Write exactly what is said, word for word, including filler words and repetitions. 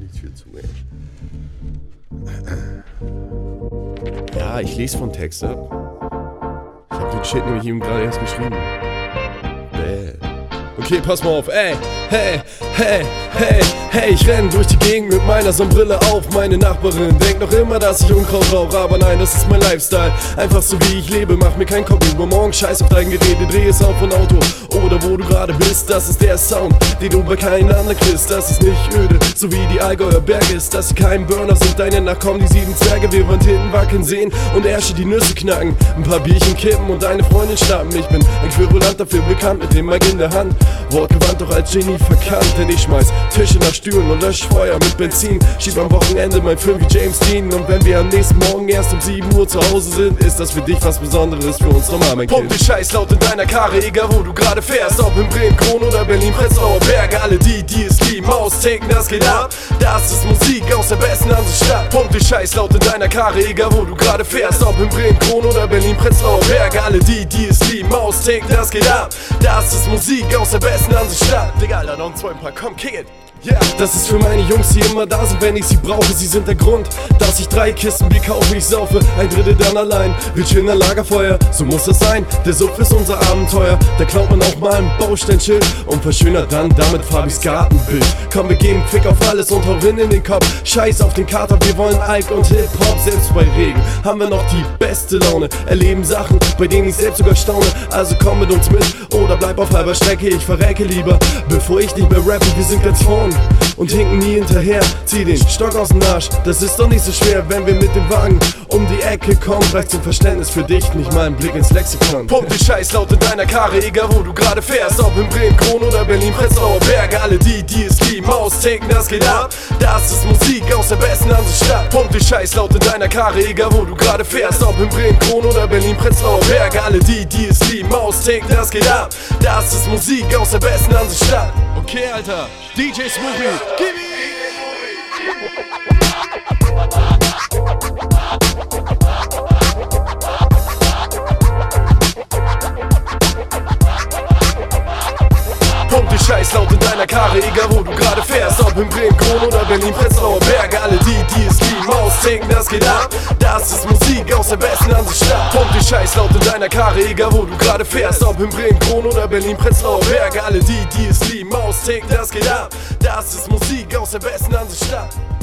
die Tür zu, ey. Ja, ich lese von Text ab. Ich hab den Shit nämlich eben gerade erst geschrieben. Bäh. Okay, pass mal auf, ey, hey, hey, hey, hey, ich renn durch die Gegend mit meiner Sonnenbrille auf. Meine Nachbarin denkt noch immer, dass ich Unkraut rauche, aber nein, das ist mein Lifestyle. Einfach so wie ich lebe, mach mir keinen Kopf über morgen, scheiß auf dein Gerät, dreh es auf von Auto. Oder wo du gerade bist, das ist der Sound, den du bei keinem anderen kriegst. Das ist nicht öde, so wie die Allgäuer Berge ist. Das ist kein Burner, sind deine Nachkommen, die sieben Zwerge. Wir wollen hinten wackeln sehen und Ärsche die Nüsse knacken. Ein paar Bierchen kippen und deine Freundin schnappen. Ich bin ein Querulant, dafür bekannt, mit dem Mike in der Hand. Wortgewandt, doch als Genie verkannt, denn ich schmeiß Tische nach Stühlen und lösch Feuer mit Benzin. Schieb am Wochenende mein Film wie James Dean. Und wenn wir am nächsten Morgen erst um sieben Uhr zu Hause sind, ist das für dich was Besonderes, für uns normal, mein Kind. Pump die Scheiß laut in deiner Karre, egal wo du gerade fährst. Ob in Bremen, Kron oder Berlin, Prenzlauer Berge. Alle die, die es lieben, austaken, das geht ab. Das ist Musik aus der besten Hansestadt. Pump die Scheiß laut in deiner Karre, egal wo du gerade fährst. Ob in Bremen, Kron oder Berlin, Prenzlauer Berge. Alle die, die es lieben, austaken, das geht ab. Das ist Musik aus der besten Hansestadt. Digga, Alter, noch zwei, ein paar, komm, kick it. Yeah. Das ist für meine Jungs, die immer da sind, wenn ich sie brauche. Sie sind der Grund, dass ich drei Kisten Bier kaufe. Ich saufe, ein Drittel dann allein. Wir chillen am Lagerfeuer, so muss es sein. Der Suff ist unser Abenteuer. Da klaut man auch mal ein Bausteinschild und verschönert dann damit Fabis Gartenbild. Komm, wir geben Fick auf alles und hau in den Kopf. Scheiß auf den Kater, wir wollen Alk und Hip-Hop. Selbst bei Regen haben wir noch die beste Laune. Erleben Sachen, bei denen ich selbst sogar staune. Also komm mit uns mit oder bleib auf halber Strecke. Ich verrecke lieber, bevor ich nicht mehr rappe. Wir sind ganz vorn und hinken nie hinterher. Zieh den Stock aus dem Arsch, das ist doch nicht so schwer. Wenn wir mit dem Wagen um die Ecke kommen, reicht zum Verständnis für dich nicht mal ein Blick ins Lexikon. Pump die Scheiß laut in deiner Karre, egal wo du gerade fährst. Ob in Bremen, Kron oder Berlin, Prenzlauer Berge. Alle die, die es lieben, austaken, das geht ab. Das ist Musik aus der besten Hansestadt. Pump die Scheiß laut in deiner Karre, egal wo du gerade fährst. Ob in Bremen, Kron oder Berlin, Prenzlauer Berge. Alle die, die es lieben, austaken, das geht ab. Das ist Musik aus der besten Hansestadt. Okay, Alter, D J Smoothie, gib ihm! Pump die Scheiß laut in deiner Karre, egal wo du gerade fährst. Ob in Bremen, Kron oder Berlin, Prenzlauer Berge. Alle die, die es lieben, austaken, das geht ab. Das ist Musik aus der besten Hansestadt. Pump die Scheiß laut in deiner Karre, egal wo du gerade fährst. Ob in Bremen, Kron oder Berlin, Prenzlauer Berge. Alle die, die es lieben, austaken, das geht ab. Das ist Musik aus der besten Hansestadt.